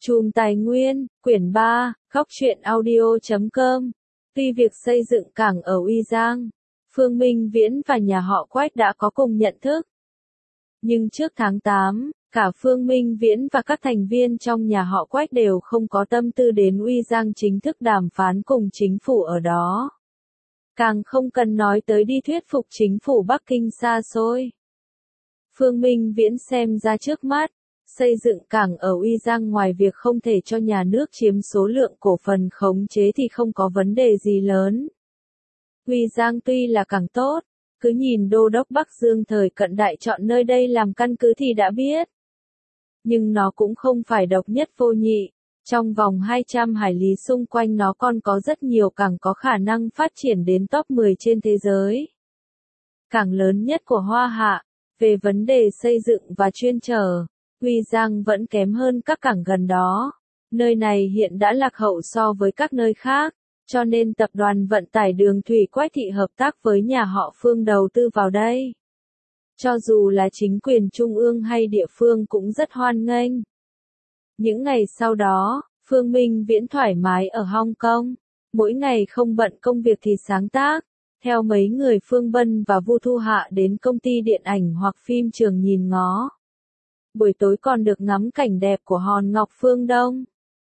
Chùm Tài Nguyên, quyển 3, Góc truyện audio.com. Tuy việc xây dựng cảng ở Uy Giang, Phương Minh Viễn và nhà họ Quách đã có cùng nhận thức. Nhưng trước tháng 8, cả Phương Minh Viễn và các thành viên trong nhà họ Quách đều không có tâm tư đến Uy Giang chính thức đàm phán cùng chính phủ ở đó. Càng không cần nói tới đi thuyết phục chính phủ Bắc Kinh xa xôi. Phương Minh Viễn xem ra trước mắt, xây dựng cảng ở Uy Giang ngoài việc không thể cho nhà nước chiếm số lượng cổ phần khống chế thì không có vấn đề gì lớn. Uy Giang tuy là cảng tốt, cứ nhìn Đô đốc Bắc Dương thời cận đại chọn nơi đây làm căn cứ thì đã biết. Nhưng nó cũng không phải độc nhất vô nhị, trong vòng 200 hải lý xung quanh nó còn có rất nhiều cảng có khả năng phát triển đến top 10 trên thế giới. Cảng lớn nhất của Hoa Hạ, về vấn đề xây dựng và chuyên chở, Uy Giang vẫn kém hơn các cảng gần đó. Nơi này hiện đã lạc hậu so với các nơi khác, cho nên tập đoàn vận tải đường thủy Quách Thị hợp tác với nhà họ Phương đầu tư vào đây. Cho dù là chính quyền trung ương hay địa phương cũng rất hoan nghênh. Những ngày sau đó, Phương Minh Viễn thoải mái ở Hong Kong, mỗi ngày không bận công việc thì sáng tác, theo mấy người Phương Bân và Vu Thu Hạ đến công ty điện ảnh hoặc phim trường nhìn ngó. Buổi tối còn được ngắm cảnh đẹp của hòn ngọc phương Đông.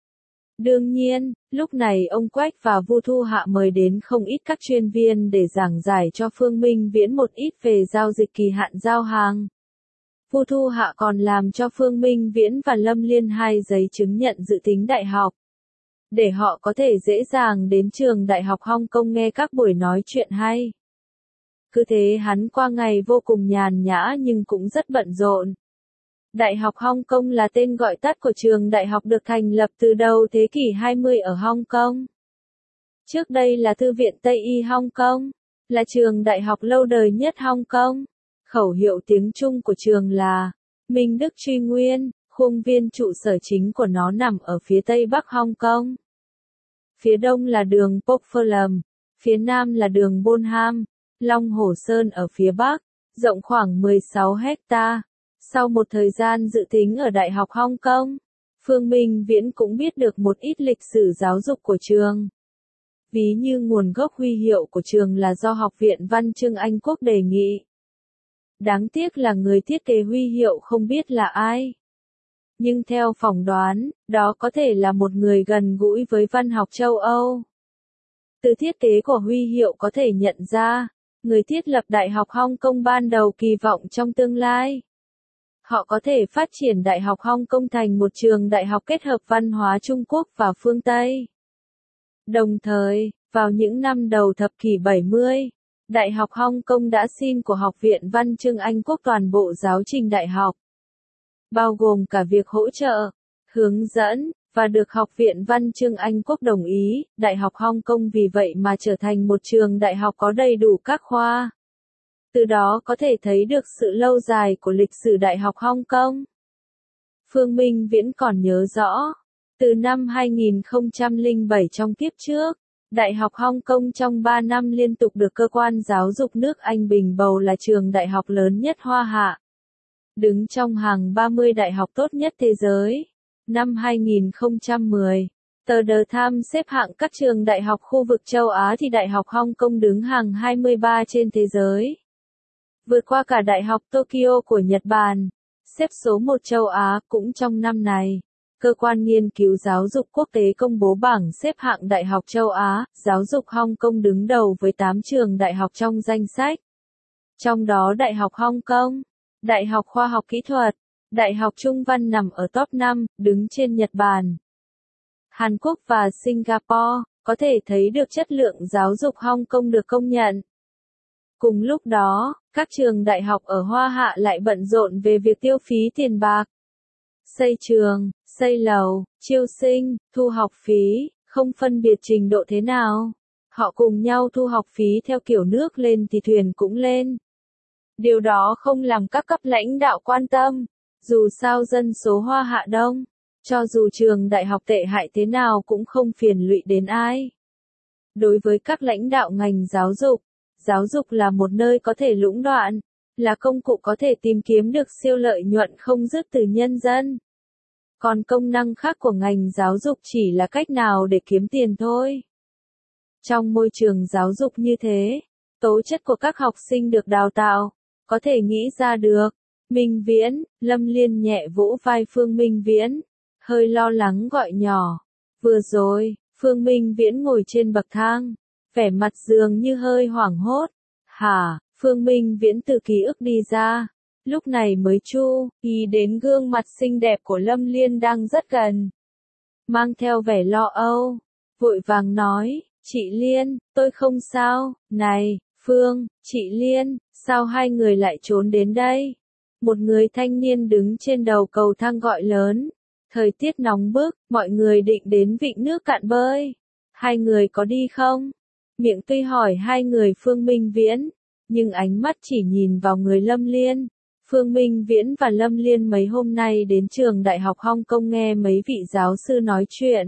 Đương nhiên, lúc này ông Quách và Vu Thu Hạ mời đến không ít các chuyên viên để giảng giải cho Phương Minh Viễn một ít về giao dịch kỳ hạn giao hàng. Vu Thu Hạ còn làm cho Phương Minh Viễn và Lâm Liên 2 giấy chứng nhận dự tính đại học, để họ có thể dễ dàng đến trường Đại học Hong Kong nghe các buổi nói chuyện hay. Cứ thế hắn qua ngày vô cùng nhàn nhã nhưng cũng rất bận rộn. Đại học Hong Kong là tên gọi tắt của trường đại học được thành lập từ đầu thế kỷ 20 ở Hong Kong. Trước đây là Thư viện Tây Y Hong Kong, là trường đại học lâu đời nhất Hong Kong. Khẩu hiệu tiếng Trung của trường là Minh Đức Truy Nguyên, khuôn viên trụ sở chính của nó nằm ở phía tây bắc Hong Kong. Phía đông là đường Pok Phơ, phía nam là đường Bonham, Long Hồ Sơn ở phía bắc, rộng khoảng 16 hecta. Sau một thời gian dự tính ở Đại học Hong Kong, Phương Minh Viễn cũng biết được một ít lịch sử giáo dục của trường. Ví như nguồn gốc huy hiệu của trường là do Học viện Văn chương Anh Quốc đề nghị. Đáng tiếc là người thiết kế huy hiệu không biết là ai. Nhưng theo phỏng đoán, đó có thể là một người gần gũi với văn học châu Âu. Từ thiết kế của huy hiệu có thể nhận ra, người thiết lập Đại học Hong Kong ban đầu kỳ vọng trong tương lai. Họ có thể phát triển Đại học Hong Kong thành một trường đại học kết hợp văn hóa Trung Quốc và phương Tây. Đồng thời, vào những năm đầu thập kỷ 70, Đại học Hong Kong đã xin của Học viện Văn chương Anh Quốc toàn bộ giáo trình đại học, bao gồm cả việc hỗ trợ, hướng dẫn, và được Học viện Văn chương Anh Quốc đồng ý. Đại học Hong Kong vì vậy mà trở thành một trường đại học có đầy đủ các khoa. Từ đó có thể thấy được sự lâu dài của lịch sử Đại học Hong Kong. Phương Minh Viễn còn nhớ rõ, từ năm 2007 trong kiếp trước, Đại học Hong Kong trong 3 năm liên tục được cơ quan giáo dục nước Anh bình bầu là trường đại học lớn nhất Hoa Hạ. Đứng trong hàng 30 đại học tốt nhất thế giới. Năm 2010, tờ The Times xếp hạng các trường đại học khu vực châu Á thì Đại học Hong Kong đứng hàng 23 trên thế giới. Vượt qua cả Đại học Tokyo của Nhật Bản, xếp số 1 châu Á. Cũng trong năm này, cơ quan nghiên cứu giáo dục quốc tế công bố bảng xếp hạng Đại học châu Á, giáo dục Hong Kong đứng đầu với 8 trường đại học trong danh sách. Trong đó Đại học Hong Kong, Đại học Khoa học Kỹ thuật, Đại học Trung văn nằm ở top 5, đứng trên Nhật Bản, Hàn Quốc và Singapore. Có thể thấy được chất lượng giáo dục Hong Kong được công nhận. Cùng lúc đó, các trường đại học ở Hoa Hạ lại bận rộn về việc tiêu phí tiền bạc. Xây trường, xây lầu, chiêu sinh, thu học phí, không phân biệt trình độ thế nào. Họ cùng nhau thu học phí theo kiểu nước lên thì thuyền cũng lên. Điều đó không làm các cấp lãnh đạo quan tâm. Dù sao dân số Hoa Hạ đông, cho dù trường đại học tệ hại thế nào cũng không phiền lụy đến ai. Đối với các lãnh đạo ngành giáo dục là một nơi có thể lũng đoạn, là công cụ có thể tìm kiếm được siêu lợi nhuận không dứt từ nhân dân. Còn công năng khác của ngành giáo dục chỉ là cách nào để kiếm tiền thôi. Trong môi trường giáo dục như thế, tố chất của các học sinh được đào tạo, có thể nghĩ ra được. Minh Viễn, Lâm Liên nhẹ vỗ vai Phương Minh Viễn, hơi lo lắng gọi nhỏ. Vừa rồi, Phương Minh Viễn ngồi trên bậc thang, vẻ mặt dường như hơi hoảng hốt. Hả, Phương Minh Viễn từ ký ức đi ra, lúc này mới chú ý đến gương mặt xinh đẹp của Lâm Liên đang rất gần. Mang theo vẻ lo âu, vội vàng nói, chị Liên, tôi không sao, này, Phương, chị Liên, sao hai người lại trốn đến đây? Một người thanh niên đứng trên đầu cầu thang gọi lớn. Thời tiết nóng bức, mọi người định đến vịnh nước cạn bơi. Hai người có đi không? Miệng tuy hỏi hai người Phương Minh Viễn, nhưng ánh mắt chỉ nhìn vào người Lâm Liên. Phương Minh Viễn và Lâm Liên mấy hôm nay đến trường Đại học Hong Kong nghe mấy vị giáo sư nói chuyện.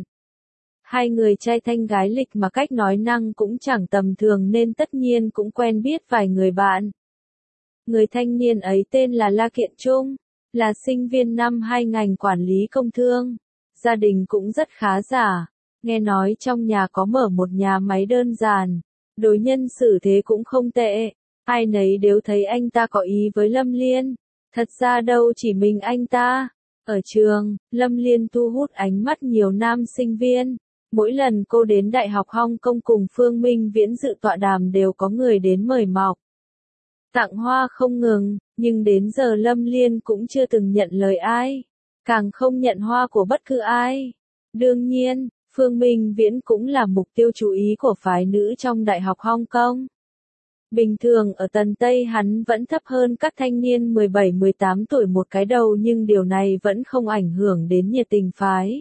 Hai người trai thanh gái lịch mà cách nói năng cũng chẳng tầm thường nên tất nhiên cũng quen biết vài người bạn. Người thanh niên ấy tên là La Kiện Trung, là sinh viên năm 2 ngành quản lý công thương. Gia đình cũng rất khá giả, nghe nói trong nhà có mở một nhà máy đơn giản, đối nhân xử thế cũng không tệ. Ai nấy đều thấy anh ta có ý với Lâm Liên, thật ra đâu chỉ mình anh ta. Ở trường, Lâm Liên thu hút ánh mắt nhiều nam sinh viên. Mỗi lần cô đến Đại học Hong Kong cùng Phương Minh Viễn dự tọa đàm đều có người đến mời mọc. Tặng hoa không ngừng, nhưng đến giờ Lâm Liên cũng chưa từng nhận lời ai, càng không nhận hoa của bất cứ ai. Đương nhiên, Phương Minh Viễn cũng là mục tiêu chú ý của phái nữ trong Đại học Hong Kong. Bình thường ở Tần Tây hắn vẫn thấp hơn các thanh niên 17-18 tuổi một cái đầu nhưng điều này vẫn không ảnh hưởng đến nhiệt tình phái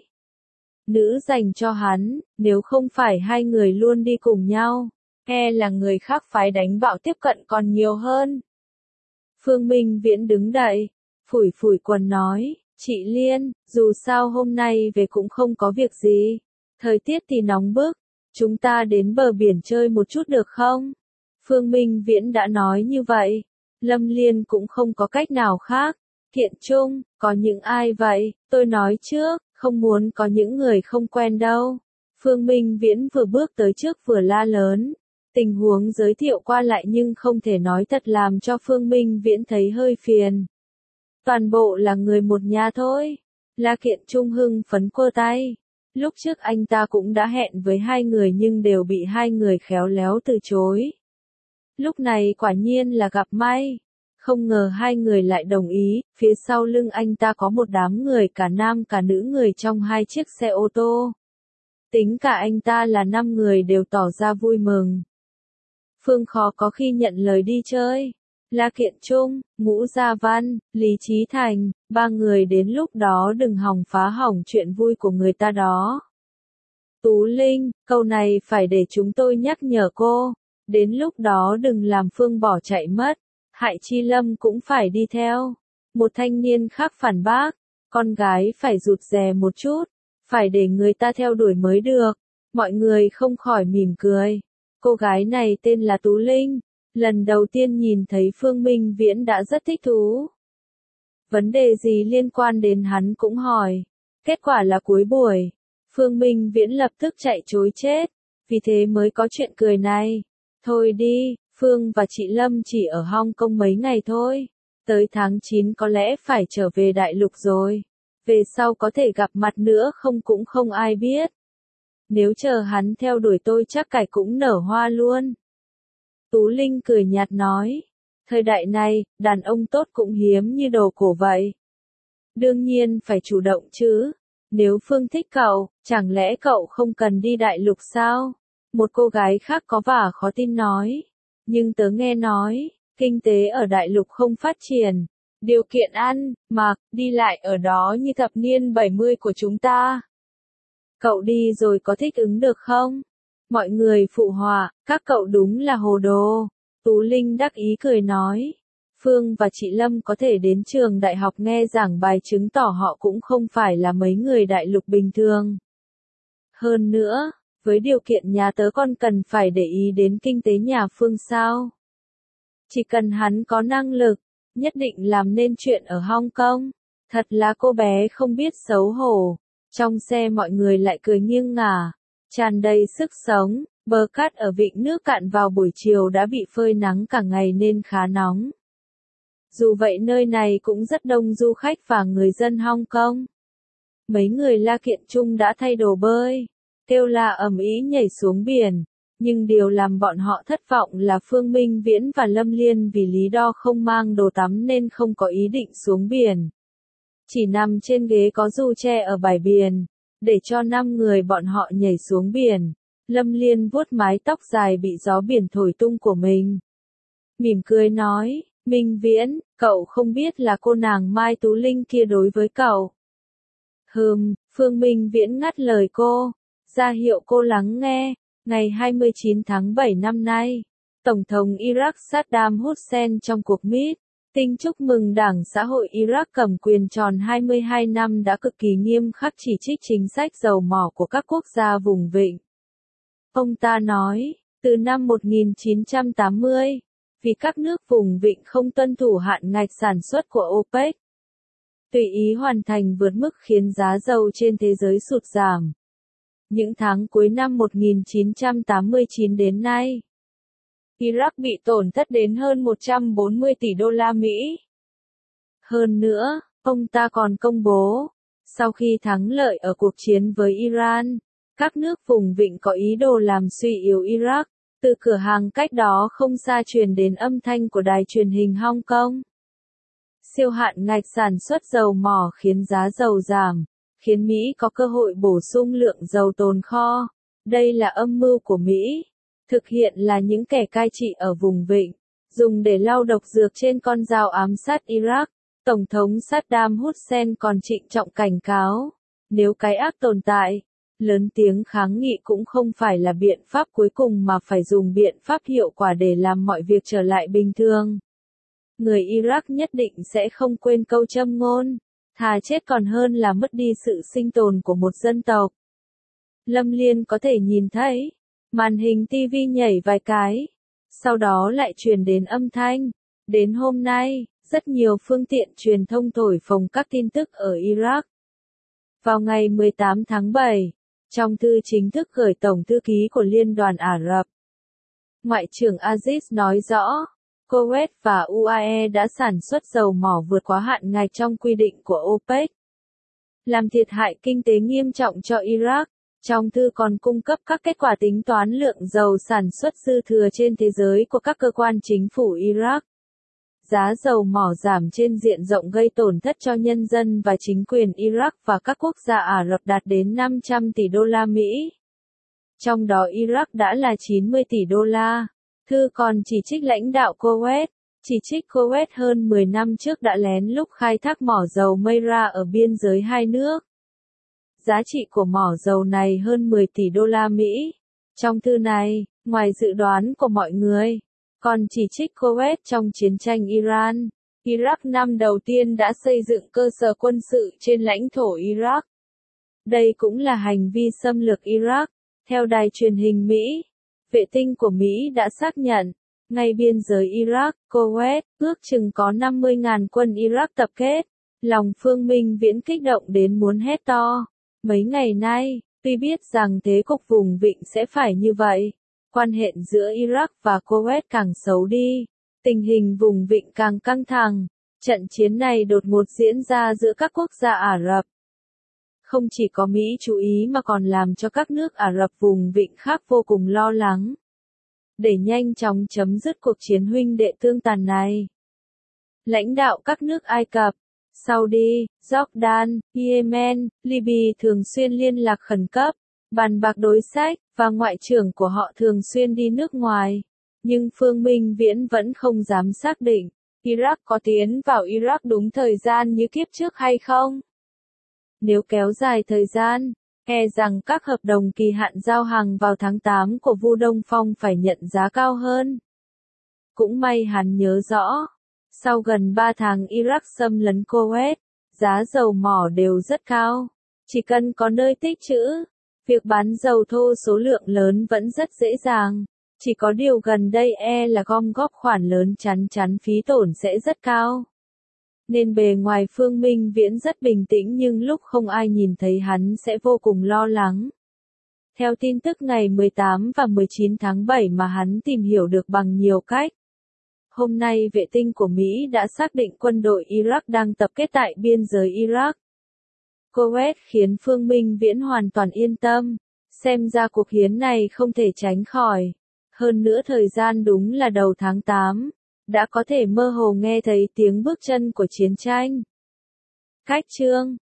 nữ dành cho hắn, nếu không phải hai người luôn đi cùng nhau, e là người khác phái đánh bạo tiếp cận còn nhiều hơn. Phương Minh Viễn đứng dậy, phủi phủi quần nói, chị Liên, dù sao hôm nay về cũng không có việc gì, thời tiết thì nóng bức, chúng ta đến bờ biển chơi một chút được không? Phương Minh Viễn đã nói như vậy, Lâm Liên cũng không có cách nào khác. Kiện Trung, có những ai vậy, tôi nói trước, không muốn có những người không quen đâu. Phương Minh Viễn vừa bước tới trước vừa la lớn. Tình huống giới thiệu qua lại nhưng không thể nói thật làm cho Phương Minh Viễn thấy hơi phiền. Toàn bộ là người một nhà thôi. La Kiện Trung hưng phấn quơ tay. Lúc trước anh ta cũng đã hẹn với hai người nhưng đều bị hai người khéo léo từ chối. Lúc này quả nhiên là gặp may. Không ngờ hai người lại đồng ý, phía sau lưng anh ta có một đám người cả nam cả nữ người trong hai chiếc xe ô tô. Tính cả anh ta là 5 người đều tỏ ra vui mừng. Phương khó có khi nhận lời đi chơi. La Kiện Trung, Ngũ Gia Văn, Lý Chí Thành, 3 người đến lúc đó đừng hòng phá hỏng chuyện vui của người ta đó. Tú Linh, câu này phải để chúng tôi nhắc nhở cô. Đến lúc đó đừng làm Phương bỏ chạy mất. Hại Chi Lâm cũng phải đi theo. Một thanh niên khác phản bác, con gái phải rụt rè một chút, phải để người ta theo đuổi mới được. Mọi người không khỏi mỉm cười. Cô gái này tên là Tú Linh, lần đầu tiên nhìn thấy Phương Minh Viễn đã rất thích thú. Vấn đề gì liên quan đến hắn cũng hỏi. Kết quả là cuối buổi, Phương Minh Viễn lập tức chạy trối chết, vì thế mới có chuyện cười này. Thôi đi. Phương và chị Lâm chỉ ở Hong Kong mấy ngày thôi. Tới tháng 9 có lẽ phải trở về đại lục rồi. Về sau có thể gặp mặt nữa không cũng không ai biết. Nếu chờ hắn theo đuổi tôi chắc cải cũng nở hoa luôn. Tú Linh cười nhạt nói. Thời đại này, đàn ông tốt cũng hiếm như đồ cổ vậy. Đương nhiên phải chủ động chứ. Nếu Phương thích cậu, chẳng lẽ cậu không cần đi đại lục sao? Một cô gái khác có vẻ khó tin nói. Nhưng tớ nghe nói, kinh tế ở đại lục không phát triển, điều kiện ăn, mặc, đi lại ở đó như thập niên 70 của chúng ta. Cậu đi rồi có thích ứng được không? Mọi người phụ họa, các cậu đúng là hồ đồ. Tú Linh đắc ý cười nói. Phương và chị Lâm có thể đến trường đại học nghe giảng bài chứng tỏ họ cũng không phải là mấy người đại lục bình thường. Hơn nữa, với điều kiện nhà tớ còn cần phải để ý đến kinh tế nhà Phương sao? Chỉ cần hắn có năng lực, nhất định làm nên chuyện ở Hong Kong. Thật là cô bé không biết xấu hổ. Trong xe mọi người lại cười nghiêng ngả, tràn đầy sức sống. Bờ cát ở vịnh nước cạn vào buổi chiều đã bị phơi nắng cả ngày nên khá nóng. Dù vậy nơi này cũng rất đông du khách và người dân Hong Kong. Mấy người La Kiện Trung đã thay đồ bơi, kêu la ầm ĩ nhảy xuống biển. Nhưng điều làm bọn họ thất vọng là Phương Minh Viễn và Lâm Liên vì lý do không mang đồ tắm nên không có ý định xuống biển. Chỉ nằm trên ghế có dù tre ở bãi biển, để cho 5 người bọn họ nhảy xuống biển. Lâm Liên vuốt mái tóc dài bị gió biển thổi tung của mình. Mỉm cười nói, Minh Viễn, cậu không biết là cô nàng Mai Tú Linh kia đối với cậu. Phương Minh Viễn ngắt lời cô, ra hiệu cô lắng nghe. Ngày 29 tháng 7 năm nay, Tổng thống Iraq Saddam Hussein trong cuộc meeting chúc mừng Đảng Xã hội Iraq cầm quyền tròn 22 năm đã cực kỳ nghiêm khắc chỉ trích chính sách dầu mỏ của các quốc gia vùng vịnh. Ông ta nói, từ năm 1980, vì các nước vùng vịnh không tuân thủ hạn ngạch sản xuất của OPEC, tùy ý hoàn thành vượt mức khiến giá dầu trên thế giới sụt giảm. Những tháng cuối năm 1989 đến nay, Iraq bị tổn thất đến hơn 140 tỷ đô la Mỹ. Hơn nữa, ông ta còn công bố, sau khi thắng lợi ở cuộc chiến với Iran, các nước vùng vịnh có ý đồ làm suy yếu Iraq. Từ cửa hàng cách đó không xa truyền đến âm thanh của đài truyền hình Hong Kong. Siêu hạn ngạch sản xuất dầu mỏ khiến giá dầu giảm, khiến Mỹ có cơ hội bổ sung lượng dầu tồn kho. Đây là âm mưu của Mỹ. Thực hiện là những kẻ cai trị ở vùng vịnh, dùng để lau độc dược trên con dao ám sát Iraq. Tổng thống Saddam Hussein còn trịnh trọng cảnh cáo, nếu cái ác tồn tại, lớn tiếng kháng nghị cũng không phải là biện pháp cuối cùng mà phải dùng biện pháp hiệu quả để làm mọi việc trở lại bình thường. Người Iraq nhất định sẽ không quên câu châm ngôn, thà chết còn hơn là mất đi sự sinh tồn của một dân tộc. Lâm Liên có thể nhìn thấy, màn hình TV nhảy vài cái, sau đó lại truyền đến âm thanh. Đến hôm nay, rất nhiều phương tiện truyền thông thổi phồng các tin tức ở Iraq. Vào ngày 18 tháng 7, trong thư chính thức gửi Tổng thư ký của Liên đoàn Ả Rập, Ngoại trưởng Aziz nói rõ, Kuwait và UAE đã sản xuất dầu mỏ vượt quá hạn ngạch trong quy định của OPEC, làm thiệt hại kinh tế nghiêm trọng cho Iraq. Trong thư còn cung cấp các kết quả tính toán lượng dầu sản xuất dư thừa trên thế giới của các cơ quan chính phủ Iraq. Giá dầu mỏ giảm trên diện rộng gây tổn thất cho nhân dân và chính quyền Iraq và các quốc gia Ả Rập đạt đến 500 tỷ đô la Mỹ. Trong đó Iraq đã là 90 tỷ đô la. Thư còn chỉ trích lãnh đạo Kuwait, chỉ trích Kuwait hơn 10 năm trước đã lén lút khai thác mỏ dầu Meira ở biên giới hai nước. Giá trị của mỏ dầu này hơn 10 tỷ đô la Mỹ. Trong thư này, ngoài dự đoán của mọi người, còn chỉ trích Kuwait trong chiến tranh Iran. Iraq năm đầu tiên đã xây dựng cơ sở quân sự trên lãnh thổ Iraq. Đây cũng là hành vi xâm lược Iraq. Theo đài truyền hình Mỹ, vệ tinh của Mỹ đã xác nhận, ngay biên giới Iraq, Kuwait, ước chừng có 50.000 quân Iraq tập kết. Lòng Phương Minh Viễn kích động đến muốn hét to. Mấy ngày nay, tuy biết rằng thế cục vùng vịnh sẽ phải như vậy, quan hệ giữa Iraq và Kuwait càng xấu đi, tình hình vùng vịnh càng căng thẳng. Trận chiến này đột ngột diễn ra giữa các quốc gia Ả Rập. Không chỉ có Mỹ chú ý mà còn làm cho các nước Ả Rập vùng vịnh khác vô cùng lo lắng. Để nhanh chóng chấm dứt cuộc chiến huynh đệ tương tàn này, lãnh đạo các nước Ai Cập, Saudi, Jordan, Yemen, Libya thường xuyên liên lạc khẩn cấp, bàn bạc đối sách, và ngoại trưởng của họ thường xuyên đi nước ngoài. Nhưng Phương Minh Viễn vẫn không dám xác định, Iraq có tiến vào Iraq đúng thời gian như kiếp trước hay không. Nếu kéo dài thời gian, e rằng các hợp đồng kỳ hạn giao hàng vào tháng 8 của Vu Đông Phong phải nhận giá cao hơn. Cũng may hắn nhớ rõ, sau gần 3 tháng Iraq xâm lấn Kuwait, giá dầu mỏ đều rất cao. Chỉ cần có nơi tích trữ, việc bán dầu thô số lượng lớn vẫn rất dễ dàng. Chỉ có điều gần đây là gom góp khoản lớn chắn phí tổn sẽ rất cao. Nên bề ngoài Phương Minh Viễn rất bình tĩnh nhưng lúc không ai nhìn thấy hắn sẽ vô cùng lo lắng. Theo tin tức ngày 18 và 19 tháng 7 mà hắn tìm hiểu được bằng nhiều cách. Hôm nay vệ tinh của Mỹ đã xác định quân đội Iraq đang tập kết tại biên giới Iraq. Kuwait khiến Phương Minh Viễn hoàn toàn yên tâm. Xem ra cuộc hiến này không thể tránh khỏi. Hơn nữa thời gian đúng là đầu tháng 8. Đã có thể mơ hồ nghe thấy tiếng bước chân của chiến tranh. Cách chương